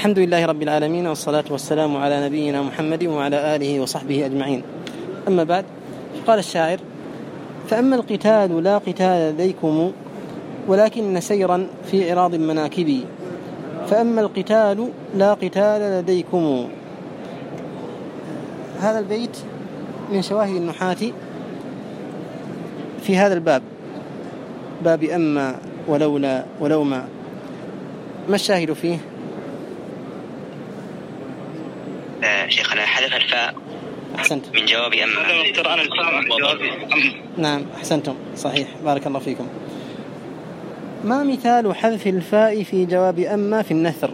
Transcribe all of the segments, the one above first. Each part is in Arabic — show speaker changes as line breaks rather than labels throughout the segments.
الحمد لله رب العالمين، والصلاة والسلام على نبينا محمد وعلى آله وصحبه أجمعين. أما بعد، قال الشاعر: فأما القتال لا قتال لديكم ولكن سيرا في عراض مناكبي. فأما القتال لا قتال لديكم. هذا البيت من شواهد النحاة في هذا الباب، باب أما ولولا ولوما. ما الشاهد فيه؟
شيخنا حذف الفاء.
أحسنت.
من جواب أما.
نعم أحسنتم، صحيح، بارك الله فيكم. ما مثال حذف الفاء في جواب أما في النثر؟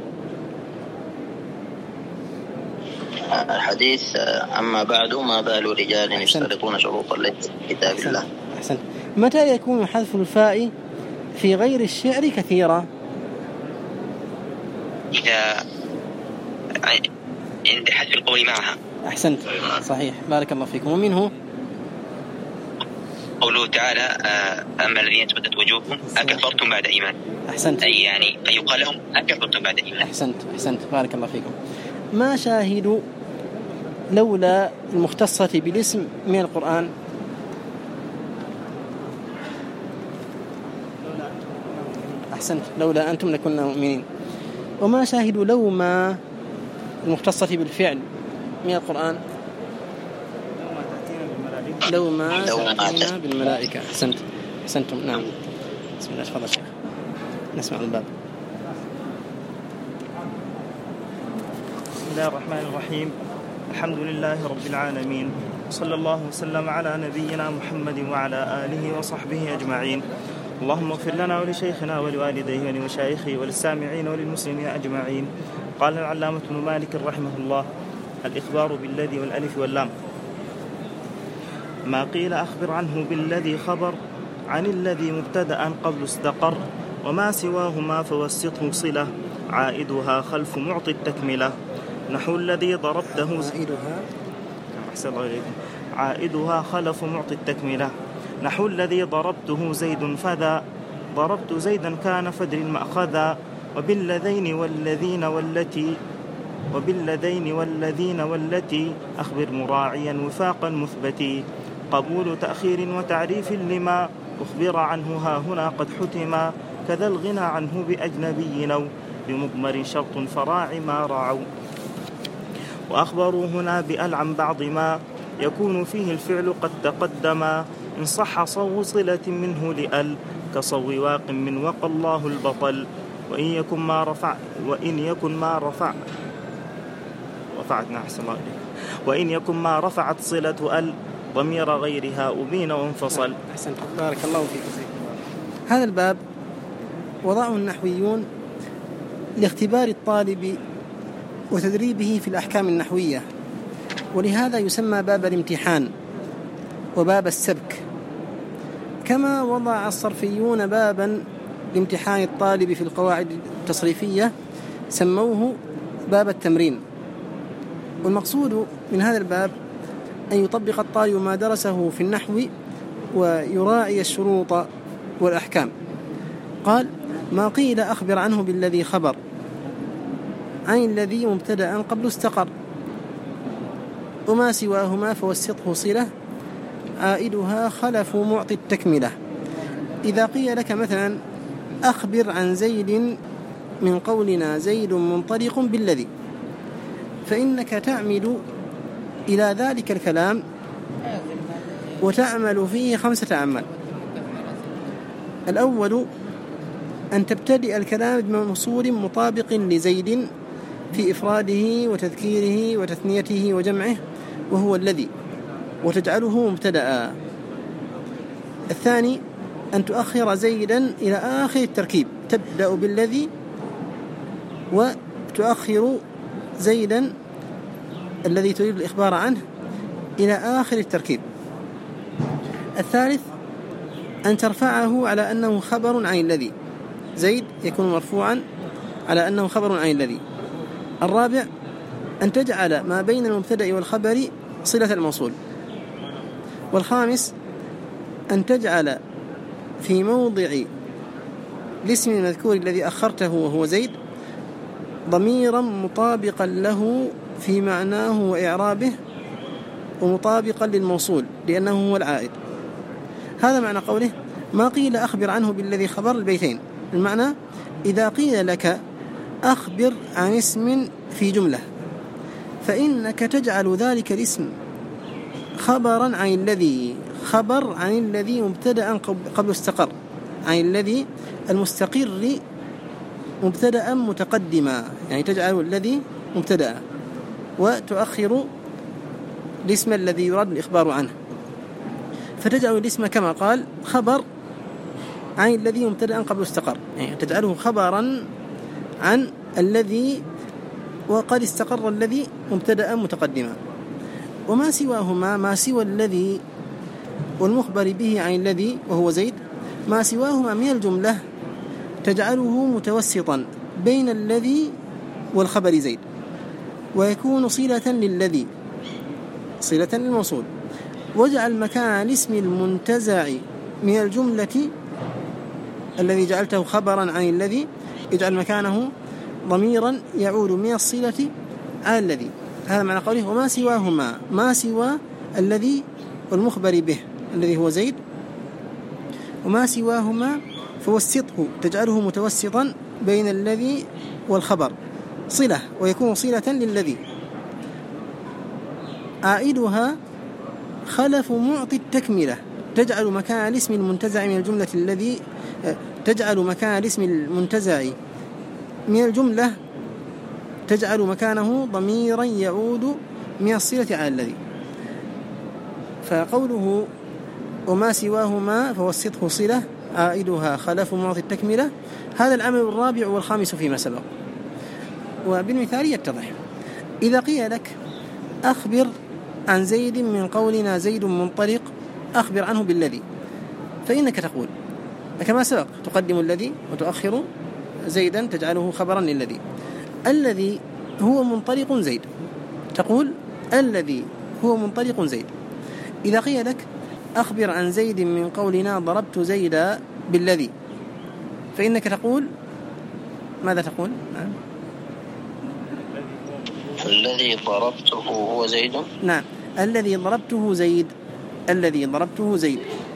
الحديث: أما بعد ما بال رجال يشترطون شروط ليس في كتاب الله.
أحسنت. متى يكون حذف الفاء في غير الشعر كثيرا؟
إذا عند حذف القول معها.
أحسنت، صحيح، بارك الله فيكم. ومنه
قوله تعالى: أما الذين تبدت وجوههم أكفرتم بعد إيمان.
أحسنت.
أي يعني فيقال لهم أكفرتم بعد إيمان.
أحسنت، بارك الله فيكم. ما شاهد لولا المختصة بالاسم من القرآن؟ أحسنت، لولا أنتم لكنا مؤمنين. وما شاهد لوما المختصة بالفعل من القرآن؟ لوما تأتينا بالملائكة. أحسنتم، نعم. بسم الله، تفضل شيخ، نسمع الباب.
بسم الله الرحمن الرحيم. الحمد لله رب العالمين، صلى الله وسلم على نبينا محمد وعلى آله وصحبه أجمعين. اللهم اغفر لنا ولشيخنا ولوالديه ولمشايخه وللسامعين وللمسلمين أجمعين. قال العلامة ابن مالك رحمه الله: الإخبار بالذي والألف واللام. ما قيل أخبر عنه بالذي خبر عن الذي مبتدأ قبل استقر، وما سواهما فوسطه صلة عائدها خلف معطي التكملة. نحو الذي ضربته عائدها خلف معطي التكملة. نحو الذي ضربته زيد فذا، ضربت زيدا كان فدر مأخذا. وبالذين والذين والتي أخبر مراعيا وفاقا مثبتي. قبول تأخير وتعريف لما أخبر عنه ها هنا قد حتما. كذا الغنى عنه بأجنبي أو بمضمر شرط فراع ما راعوا. وأخبروا هنا بأل عن بعض ما يكون فيه الفعل قد تقدما. إن صح صو صلة منه لأل كصو واق من وقى الله البطل. وإن يكن ما رفعت صلة أل ضمير غيرها أبين وانفصل.
أحسنت، بارك الله فيك. هذا الباب وضعه النحويون لاختبار الطالب وتدريبه في الأحكام النحوية، ولهذا يسمى باب الامتحان وباب السبك. كما وضع الصرفيون بابا لامتحان الطالب في القواعد التصريفية سموه باب التمرين. والمقصود من هذا الباب أن يطبق الطالب ما درسه في النحو ويراعي الشروط والأحكام. قال: ما قيل أخبر عنه بالذي خبر عن الذي مبتدأ قبل استقر، وما سواهما فوسطه صلة عائدها خلف معطي التكملة. إذا قيل لك مثلا أخبر عن زيد من قولنا زيد منطلق بالذي، فإنك تعمل إلى ذلك الكلام وتعمل فيه 5 أعمال. الأول أن تبتدئ الكلام بموصول مطابق لزيد في إفراده وتذكيره وتثنيته وجمعه وهو الذي، وتجعله مبتدأ. الثاني أن تؤخر زيدا إلى آخر التركيب، تبدأ بالذي وتؤخر زيدا الذي تريد الإخبار عنه إلى آخر التركيب. الثالث أن ترفعه على أنه خبر عن الذي، زيد يكون مرفوعا على أنه خبر عن الذي. الرابع أن تجعل ما بين المبتدأ والخبر صلة الموصول. والخامس أن تجعل في موضع الاسم المذكور الذي أخرته وهو زيد ضميرا مطابقا له في معناه وإعرابه ومطابقا للموصول لأنه هو العائد. هذا معنى قوله ما قيل أخبر عنه بالذي خبر البيتين. المعنى إذا قيل لك أخبر عن اسم في جملة فإنك تجعل ذلك الاسم خبرا عن الذي، خبر عن الذي مبتدأ قبل استقر، عن الذي المستقر مبتدأ متقدما، يعني تجعل الذي مبتدأ وتؤخر الاسم الذي يراد الإخبار عنه، فتجعل الاسم كما قال خبر عن الذي مبتدأ قبل استقر، يعني تجعله خبرا عن الذي وقد استقر الذي مبتدأ متقدما. وما سواهما، ما سوى الذي والمخبر به عن الذي وهو زيد، ما سواهما من الجملة تجعله متوسطا بين الذي والخبر زيد، ويكون صلة للذي، صلة للموصول. واجعل مكان الاسم المنتزع من الجملة الذي جعلته خبرا عن الذي، اجعل مكانه ضميرا يعود من الصلة على الذي. هذا معنى قوله وما سواهما، ما سوى الذي والمخبر به الذي هو زيد، وما سواهما فوسطه، تجعله متوسطا بين الذي والخبر صلة، ويكون صلة للذي. عائدها خلف معطي التكملة، تجعل مكان الاسم المنتزع من الجملة الذي، تجعل مكان الاسم المنتزع من الجملة تجعل مكانه ضميرا يعود من الصلة على الذي. فقوله وما سواهما فوسطه صلة عائدها خلف معطي التكملة، هذا العمل الرابع والخامس فيما سبق. وبالمثال يتضح إذا قيل لك أخبر عن زيد من قولنا زيد منطلق أخبر عنه بالذي، فإنك تقول كما سبق تقدم الذي وتؤخر زيدا تجعله خبرا للذي. الذي هو منطلق زيد، تقول الذي هو منطلق زيد. إذا قيل لك أخبر عن زيد من قولنا ضربت زيدا بالذي، فإنك تقول ماذا تقول؟
الذي ضربته هو زيد.
نعم، الذي ضربته زيد، الذي ضربته زيد.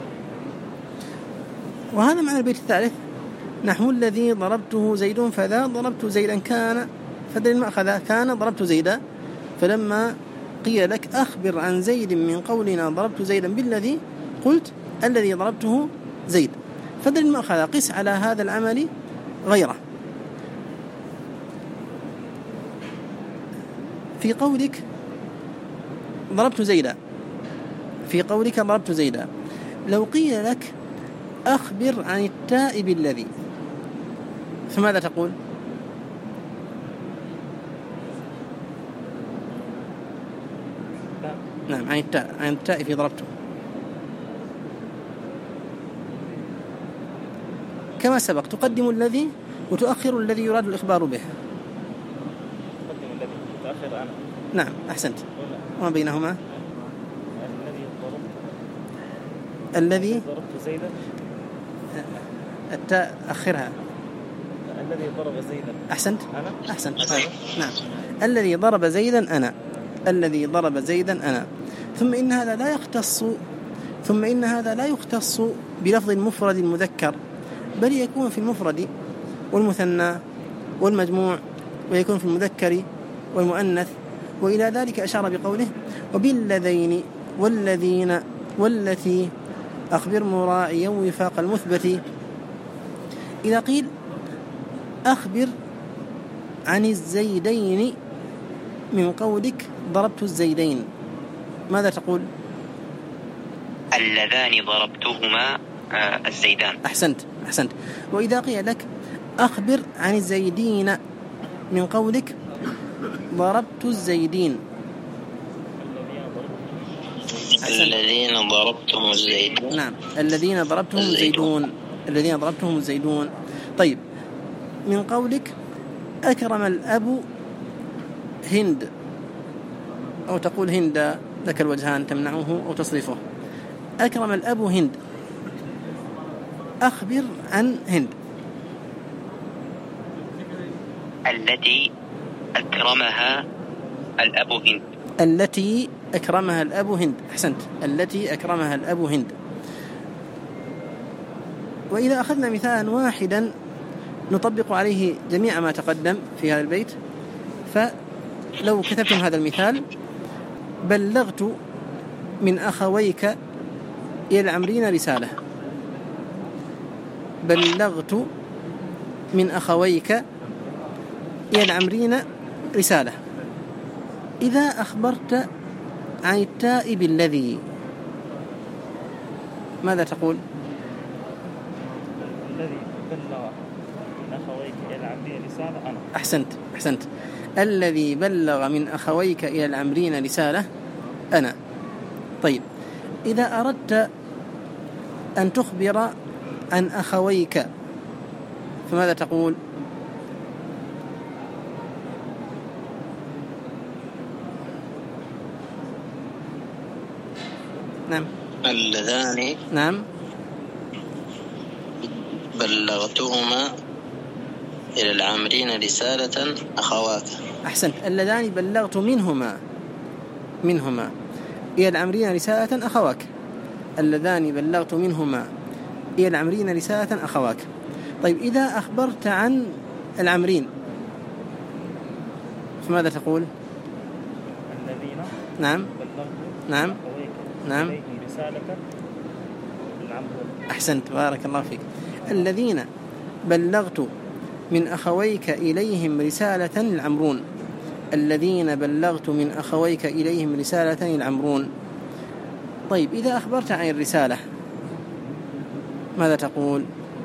وهذا معنى البيت الثالث نحو الذي ضربته زيد فذا ضربت زيدا كان، فدل ما أخذ كان ضربت زيدا. فلما قيل لك أخبر عن زيد من قولنا ضربت زيدا بالذي قلت الذي ضربته زيد، فدل ما أخذ قس على هذا العمل غيره. في قولك ضربت زيدا، في قولك ضربت زيدا، لو قيل لك أخبر عن التاء بالذي فماذا تقول؟ نعم، عن التاء، عن التاء في ضربته. كما سبق تقدم الذي وتؤخر الذي يراد الإخبار به.
تقدم الذي وتؤخر أنا.
نعم أحسنت. وما بينهما الذي
ضربت زيدا،
التاء أخرها
الذي ضرب زيدا.
أحسنت.
أنا.
أحسنت. نعم، الذي ضرب زيدا أنا، الذي ضرب زيدا أنا. ثم إن هذا لا يختص بلفظ المفرد المذكر، بل يكون في المفرد والمثنى والمجموع، ويكون في المذكر والمؤنث. وإلى ذلك أشار بقوله وبالذين والذين والتي أخبر مراعيا وفاق المثبت. إذا قيل أخبر عن الزيدين من قولك ضربت الزيدين ماذا تقول؟
اللذان ضربتهما الزيدان.
أحسنت. وإذا قيل لك أخبر عن الزيدين من قولك ضربت الزيدين
الذين ضربتهم الزيدون.
نعم، الذين ضربتهم الزيدون، الذين ضربتهم الزيدون. طيب، من قولك أكرم الأب هند، أو تقول هند لك الوجهان تمنعه أو تصرفه. أكرم الأب هند، أخبر عن هند.
التي أكرمها الأب هند.
التي أكرمها الأب هند. أحسنت. التي أكرمها الأب هند. وإذا أخذنا مثالا واحدا نطبق عليه جميع ما تقدم في هذا البيت، فلو كتبتم هذا المثال: بلغت من أخويك إلى العمرين رسالة. بلغت من أخويك إلى العمرين رسالة. إذا أخبرت عن التائب الذي، ماذا تقول؟
الذي بلغ من أخويك إلى العمرين رسالة أنا.
أحسنت. الذي بلغ من أخويك إلى العمرين رسالة أنا. طيب، إذا أردت أن تخبر عن أخويك فماذا تقول؟ نعم.
اللذان
نعم.
بلغتهما إلى العامرين رسالة أخواك.
أحسنت. اللذان بلغت منهما إلى العمرين رسالة أخواك. اللذان بلغت منهما إلى العمرين رسالة أخواك. طيب، إذا أخبرت عن العمرين فماذا تقول؟
الذين
نعم.
بلغت
نعم. نعم.
رسالة العمرون.
أحسنت، بارك الله فيك. الذين بلغت من أخويك إليهم رسالة العمرون. الذين بلغت من أخويك إليهم رسالة العمرون. طيب، إذا أخبرت عن الرسالة ماذا تقول؟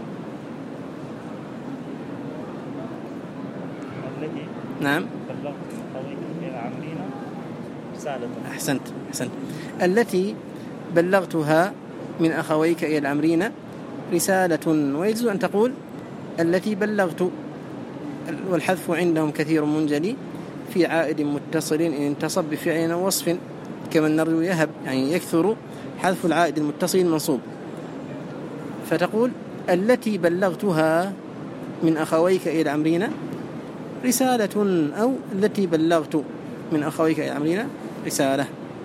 الذي
نعم.
بلغت من أخويك إلى العمرين رسالة.
أحسنت. التي بلغتها من أخويك إلى العمرين رسالة. ويجوز أن تقول التي بلغت، والحذف عندهم كثير منجلي في عائد متصل إن انتصب بفعل أو وصف، كما النرجو يهب، يعني يكثر حذف العائد المتصل المنصوب. فتقول التي بلغتها من أخويك إلى العمرين رسالة، أو التي بلغت من أخويك إلى العمرين رسالة.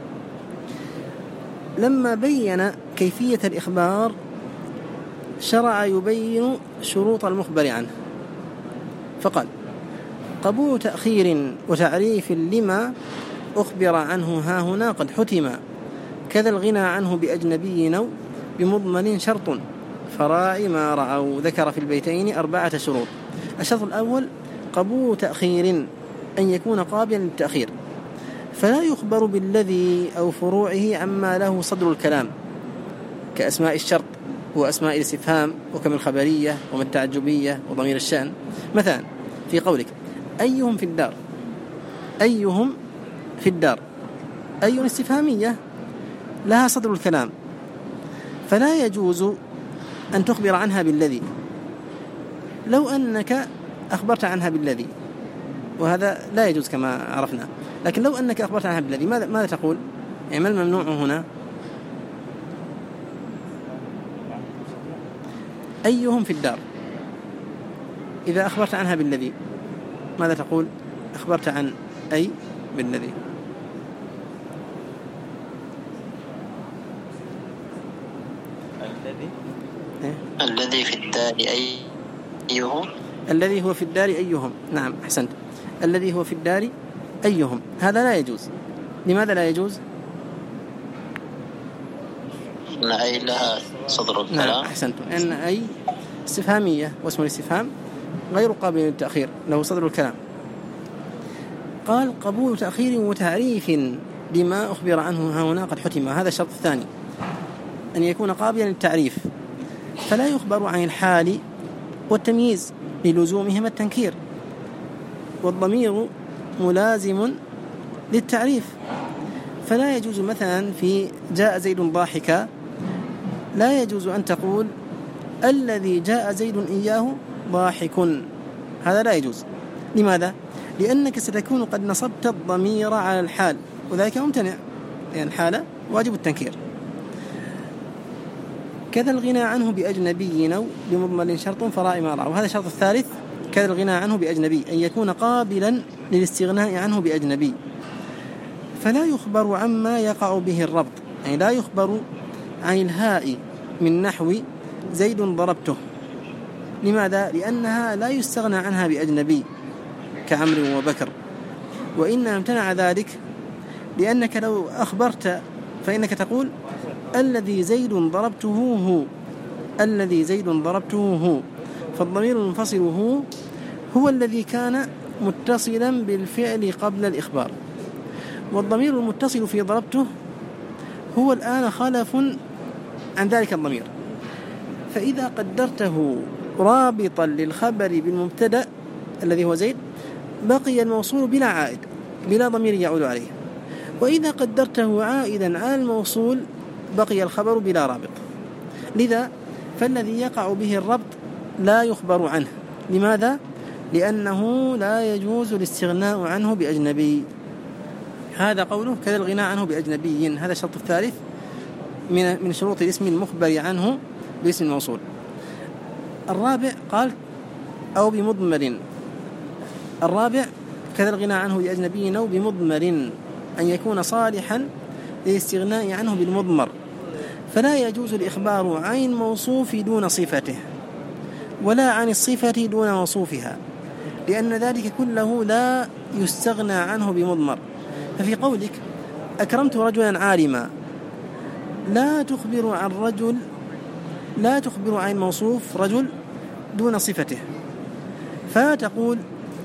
لما بين كيفية الإخبار شرع يبين شروط المخبر عنه، فقال: قبول تأخير وتعريف لما أخبر عنه ها هنا قد حتما، كذا الغنى عنه بأجنبي أو بمضمن شرط، فراعي ما رعوا. ذكر في البيتين 4 شروط. الشرط الأول قبول تأخير، أن يكون قابلا للتأخير، فلا يخبر بالذي أو فروعه عما له صدر الكلام، كأسماء الشرط وأسماء الاستفهام، وكم الخبرية وما التعجبية وضمير الشأن. مثلا في قولك أيهم في الدار، أيهم في الدار، أي استفهامية لها صدر الكلام، فلا يجوز أن تخبر عنها بالذي. لو أنك أخبرت عنها بالذي، وهذا لا يجوز كما عرفنا، لكن لو أنك أخبرت عنها بالذي ماذا تقول؟ يعني ما الممنوع هنا؟ أيهم في الدار، إذا أخبرت عنها بالذي ماذا تقول؟ أخبرت عن أي بالذي.
الذي في الدار أيهم.
الذي هو في الدار أيهم. نعم، أحسنت. الذي هو في الدار أيهم، هذا لا يجوز. لماذا لا يجوز؟
أن أي لها صدر الكلام.
نعم، أحسنت. أن أي استفهامية، واسم الاستفهام غير قابل للتأخير، له صدر الكلام. قال قبول تأخير وتعريف لما أخبر عنه ها هنا قد حتم. هذا الشرط الثاني، أن يكون قابلا للتعريف، فلا يخبر عن الحال والتمييز للزومهما التنكير، والضمير ملازم للتعريف. فلا يجوز مثلا في جاء زيد ضاحكا، لا يجوز أن تقول الذي جاء زيد إياه ضاحك، هذا لا يجوز. لماذا؟ لأنك ستكون قد نصبت الضمير على الحال، وذلك ممتنع، لأن الحالة واجب التنكير. كذا الغنى عنه بأجنبي أو بمضمن شرط فراعي ما رعوا. وهذا الشرط الثالث كذا الغنى عنه بأجنبي، أن يكون قابلا للاستغناء عنه بأجنبي. فلا يخبر عما يقع به الربط، يعني لا يخبر عن الهاء من نحو زيد ضربته. لماذا؟ لأنها لا يستغنى عنها بأجنبي كعمر وبكر، وإنما امتنع ذلك لأنك لو أخبرت فإنك تقول الذي زيد ضربته هو، الذي زيد ضربته هو، فالضمير المنفصل هو الذي كان متصلا بالفعل قبل الإخبار، والضمير المتصل في ضربته هو الآن خلف عن ذلك الضمير. فإذا قدرته رابطا للخبر بالمبتدأ الذي هو زيد بقي الموصول بلا عائد، بلا ضمير يعود عليه، وإذا قدرته عائدا على الموصول بقي الخبر بلا رابط. لذا فالذي يقع به الربط لا يخبر عنه. لماذا؟ لأنه لا يجوز الاستغناء عنه بأجنبي. هذا قوله كذا الغنى عنه بأجنبي، هذا الشرط الثالث من شروط الاسم المخبر عنه باسم الموصول. الرابع قال أو بمضمر، الرابع كذا الغنى عنه بأجنبي أو بمضمر، أن يكون صالحا للاستغناء عنه بالمضمر، فلا يجوز الإخبار عن الموصوف دون صفته ولا عن الصفة دون موصوفها، لأن ذلك كله لا يستغنى عنه بمضمر. ففي قولك أكرمت رجلا عالما لا تخبر عن موصوف رجل دون صفته، فتقول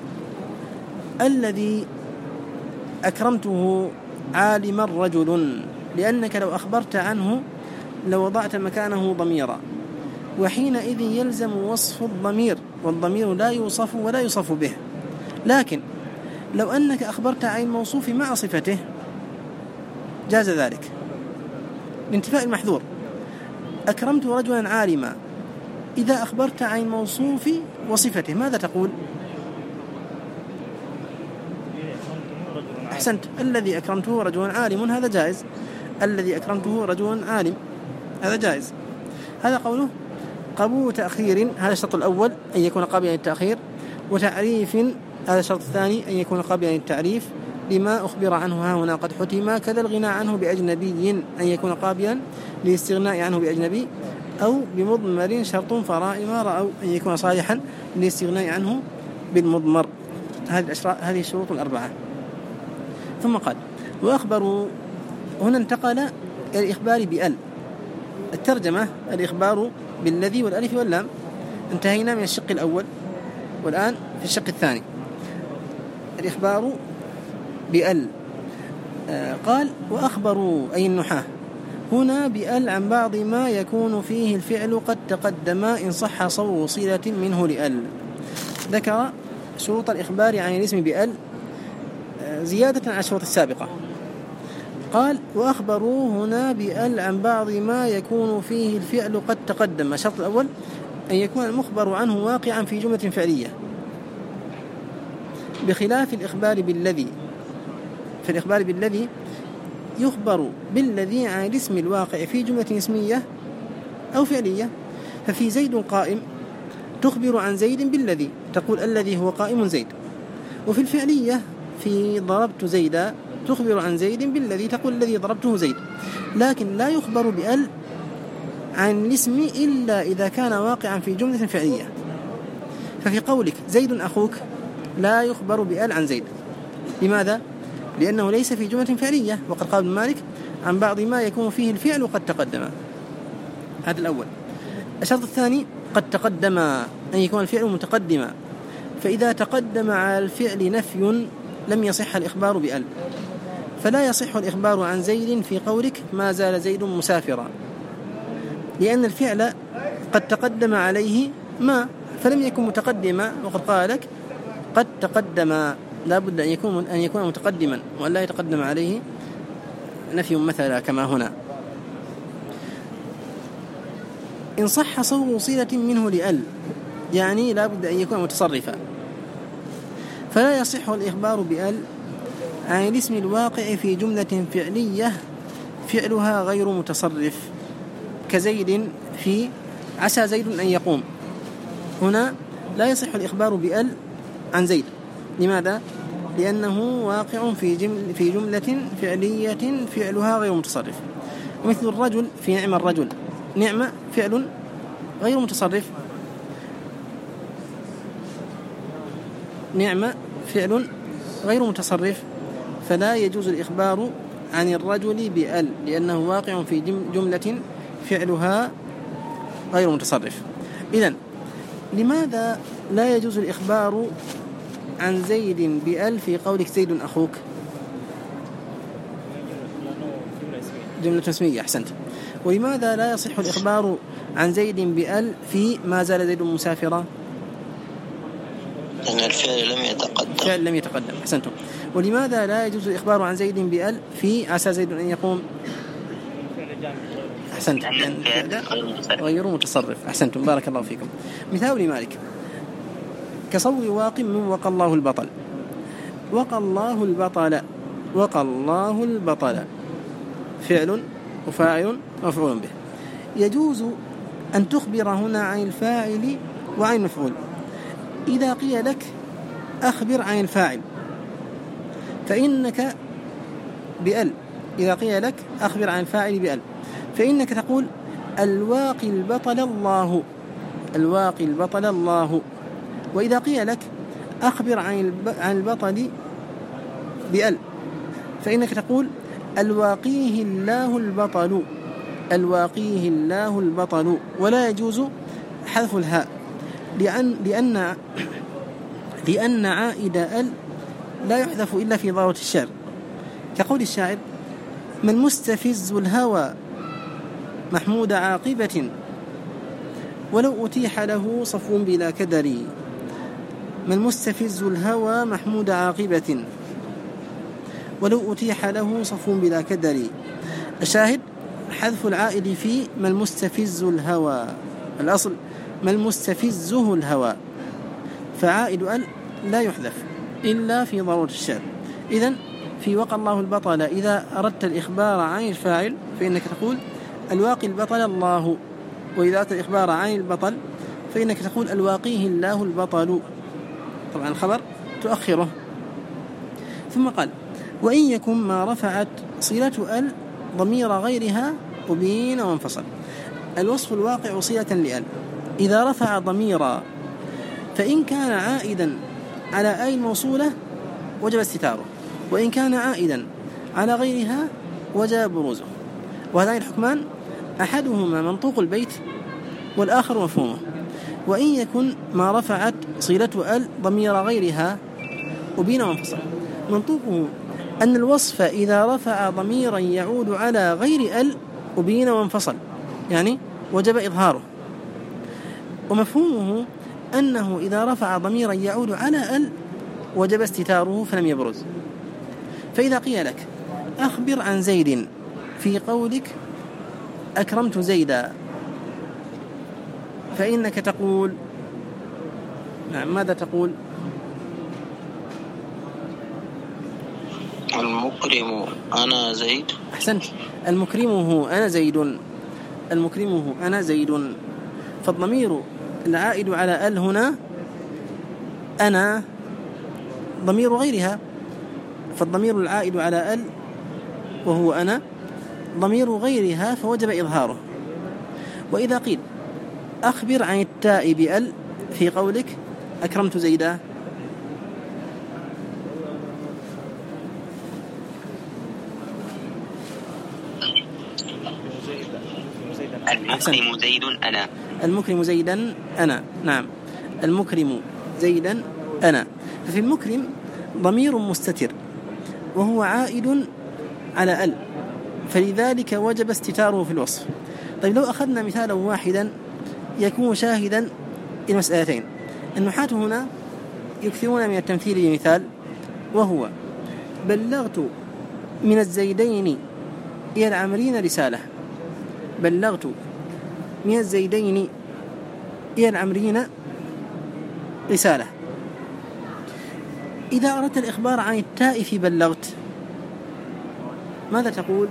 الذي أكرمته عالما رجل، لأنك لو أخبرت عنه لوضعت مكانه ضميرا، وحينئذ يلزم وصف الضمير، والضمير لا يوصف ولا يوصف به. لكن لو أنك أخبرت عن الموصوف مع صفته جاز ذلك لانتفاء المحذور. أكرمت رجلا عالما، إذا أخبرت عن الموصوف وصفته ماذا تقول؟ أحسنت، الذي أكرمته رجل عالم، هذا جائز. الذي أكرمته رجل عالم هذا جائز. هذا قوله قبول تأخير، هذا الشرط الأول أن يكون قابلا للتأخير، وتعريف هذا الشرط الثاني أن يكون قابلا للتعريف لما أخبر عنه ها هنا قد حتم. كذا الغنى عنه بأجنبي أن يكون قابلا للاستغناء عنه بأجنبي، أو بمضمر شرط فراء ما رأوا أن يكون صالحا للاستغناء عنه بالمضمر. هذه الشروط الأربعة. ثم قال وأخبروا، هنا انتقل إلى الإخبار بأل. الترجمة الإخبار بالذي والألف واللام. انتهينا من الشق الأول والآن في الشق الثاني الإخبار بأل. قال وأخبروا أي النحاة هنا بأل عن بعض ما يكون فيه الفعل قد تقدم إن صح صور صلة منه لأل. ذكر شروط الإخبار عن الاسم بأل زيادة على الشروط السابقة. قال وأخبروا هنا بأل عن بعض ما يكون فيه الفعل قد تقدم. الشرط الأول أن يكون المخبر عنه واقعا في جملة فعلية، بخلاف الإخبار بالذي. في الإخبار بالذي يخبر بالذي عن الاسم الواقع في جملة اسمية أو فعلية. ففي زيد قائم تخبر عن زيد بالذي، تقول الذي هو قائم زيد. وفي الفعلية في ضربت زيدا تخبر عن زيد بالذي، تقول الذي ضربته زيد. لكن لا يخبر بأل عن الاسم إلا إذا كان واقعا في جملة فعلية. ففي قولك زيد أخوك لا يخبر بأل عن زيد. لماذا؟ لأنه ليس في جملة فعلية، وقد قال ابن مالك عن بعض ما يكون فيه الفعل قد تقدم. هذا الأول. الشرط الثاني قد تقدم أن يكون الفعل متقدما، فإذا تقدم على الفعل نفي لم يصح الإخبار بأل. فلا يصح الإخبار عن زيد في قولك ما زال زيد مسافرا، لأن الفعل قد تقدم عليه ما فلم يكن متقدما، وقد قال لك قد تقدم، لا بد أن يكون متقدما وأن لا يتقدم عليه نفي مثلا كما هنا. إن صح صور صلة منه لأل، يعني لا بد أن يكون متصرفا. فلا يصح الإخبار بأل عن الاسم الواقع في جملة فعلية فعلها غير متصرف، كزيد في عسى زيد أن يقوم. هنا لا يصح الإخبار بأل عن زيد. لماذا؟ لأنه واقع في جملة فعلية فعلها غير متصرف. مثل الرجل في نعم الرجل، نعم فعل غير متصرف، نعم فعل غير متصرف، فلا يجوز الإخبار عن الرجل بأل لأنه واقع في جملة فعلها غير متصرف. إذن لماذا لا يجوز الإخبار عن زيد بأل في قولك زيد أخوك؟ جملة اسمية، أحسنت. ولماذا لا يصح الإخبار عن زيد بأل في ما زال زيد مسافرا؟
لأن الفعل لم يتقدم.
أحسنتم. ولماذا لا يجوز الإخبار عن زيد بأل في عسى زيد أن يقوم؟ أحسنتم، غير متصرف. أحسنتم، بارك الله فيكم. مثال لمالك كصور واق من وقى الله البطل. وقى الله البطل، وقى الله البطل فعل وفاعل ومفعول به. يجوز أن تخبر هنا عن الفاعل وعن المفعول. إذا قيل لك أخبر عن الفاعل فإنك بأل، إذا قيل لك أخبر عن الفاعل بأل فإنك تقول الواقي البطل الله، الواقي البطل الله. وإذا قيل لك أخبر عن البطل بأل فإنك تقول الواقيه الله البطل، الواقيه الله البطل. ولا يجوز حذف الهاء لأن عائد أل لا يحذف إلا في ضرورة الشعر، كقول الشاعر من مستفز الهوى محمود عاقبة ولو أتيح له صفو بلا كدر. من مستفز الهوى محمود عاقبة ولو أتيح له صفو بلا كدر. الشاهد حذف العائد في من مستفز الهوى، الأصل من مستفزه الهوى، فعائد أل لا يحذف إلا في ضرورة الشعر. إذن في وقى الله البطل إذا أردت الإخبار عن الفاعل فإنك تقول الواقي البطل الله، وإذا أردت الإخبار عن البطل فإنك تقول الواقيه الله البطل. طبعا الخبر تؤخره. ثم قال وإن يكن ما رفعت صلة أل ضمير غيرها أبين وانفصل. الوصف الواقع صلة لأل إذا رفع ضميرا فإن كان عائدا على أي الموصولة وجب استتاره، وإن كان عائدا على غيرها وجب بروزه. وهذان الحكمان أحدهما منطوق البيت والآخر مفهومه. وإن يكن ما رفعت صلة أل ضمير غيرها أبين وانفصل. منطوقه أن الوصف إذا رفع ضميرا يعود على غير أل أبين وانفصل، يعني وجب إظهاره. ومفهومه أنه إذا رفع ضميرا يعود على أل وجب استتاره فلم يبرز. فإذا قيل لك أخبر عن زيد في قولك أكرمت زيدا فإنك تقول نعم، ماذا تقول؟
المكرم أنا زيد.
أحسنت، المكرمه أنا زيد، المكرمه أنا زيد. فالضمير العائد على أل هنا أنا ضمير غيرها، فالضمير العائد على أل وهو أنا ضمير غيرها فوجب إظهاره. وإذا قيل أخبر عن التاء بأل في قولك أكرمت زيدا
المكرم زيد أنا،
المكرم زيدا أنا، نعم المكرم زيدا أنا. ففي المكرم ضمير مستتر وهو عائد على أل، فلذلك وجب استتاره في الوصف. طيب لو أخذنا مثالا واحدا يكون شاهدا المسألتين. النحاة هنا يكثرون من التمثيل بمثال، وهو بلغت من الزيدين إلى العمرين رسالة. بلغت من الزيدين إلى العمرين رسالة. إذا أردت الإخبار عن التاء في بلغت ماذا تقول؟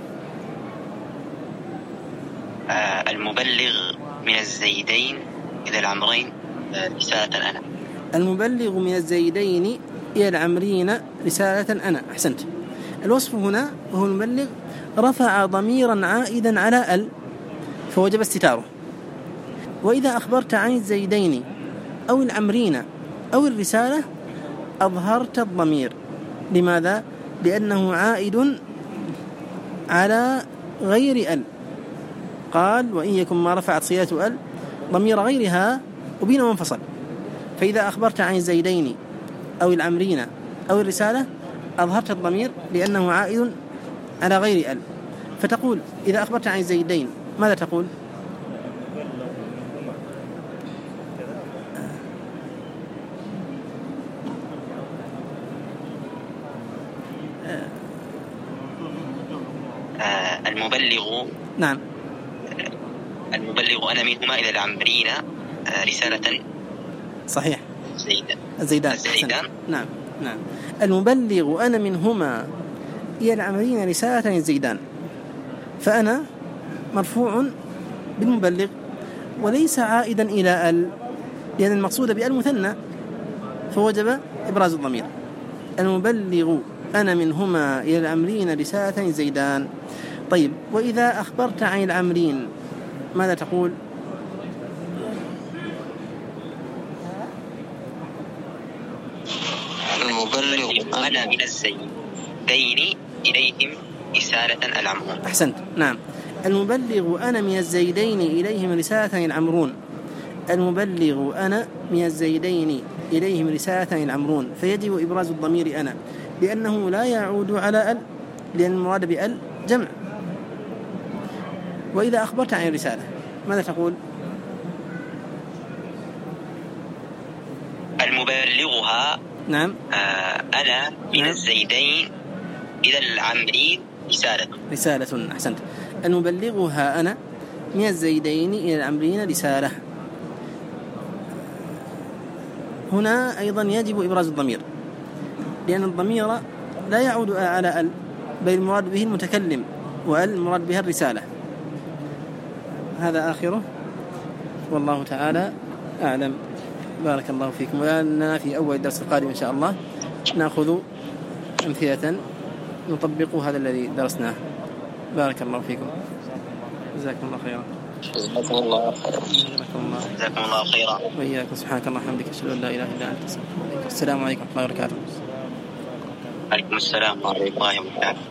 المبلغ من الزيدين إلى العمرين رسالة أنا.
المبلغ من الزيدين إلى العمرين رسالة أنا. أحسنت. الوصف هنا وهو المبلغ رفع ضميرا عائدا على ال فوجب استتاره. وإذا أخبرت عن الزيدين أو العمرين أو الرسالة أظهرت الضمير. لماذا؟ لأنه عائد على غير ال. قال وإن يكن ما رفعت صيغة ال ضمير غيرها وبين منفصل. فإذا أخبرت عن الزيدين أو العمرين أو الرسالة أظهرت الضمير لأنه عائد على غير ال. فتقول إذا أخبرت عن الزيدين ماذا تقول؟
المبلغ.
نعم.
المبلغ أنا منهما إلى العمرين رسالة.
صحيح.
الزيدان.
نعم. المبلغ أنا منهما إلى العمرين رسالة الزيدان. فأنا مرفوع بالمبلغ وليس عائدا إلى ال، لأن المقصود بأل مثنى فوجب إبراز الضمير. المبلغ أنا منهما إلى العمرين رسالة الزيدان. طيب وإذا أخبرت عن العمرين ماذا تقول؟
المبلغ أنا من الزيدين إليهم رسالة العمرون.
أحسنت. نعم. المبلغ أنا من الزيدين إليهم رسالة العمرون. المبلغ أنا من الزيدين إليهم رسالة العمرون فيجب إبراز الضمير أنا لأنه لا يعود على ال، لأن المراد بأل جمع. وإذا أخبرت عن الرسالة ماذا تقول؟
المبلغها.
نعم.
أنا من الزيدين إلى العمرين رسالة.
أحسنت. المبلغها أنا من الزيدين إلى العمرين رسالة. هنا أيضا يجب إبراز الضمير لأن الضمير لا يعود على ال، بل المراد به المتكلم، وال المراد بها الرسالة. هذا آخره والله تعالى أعلم. بارك الله فيكم. ولأننا في أول الدرس القادم إن شاء الله نأخذ أمثلة نطبق هذا الذي درسناه. بارك الله فيكم. جزاكم الله خيرا.
جزاكم الله خيرا.
وإياكم. سبحانك اللهم وبحمدك أشهد أن لا إله إلا أنت أستغفرك. السلام عليكم ورحمة الله وبركاته.
عليكم السلام ورحمة الله وبركاته.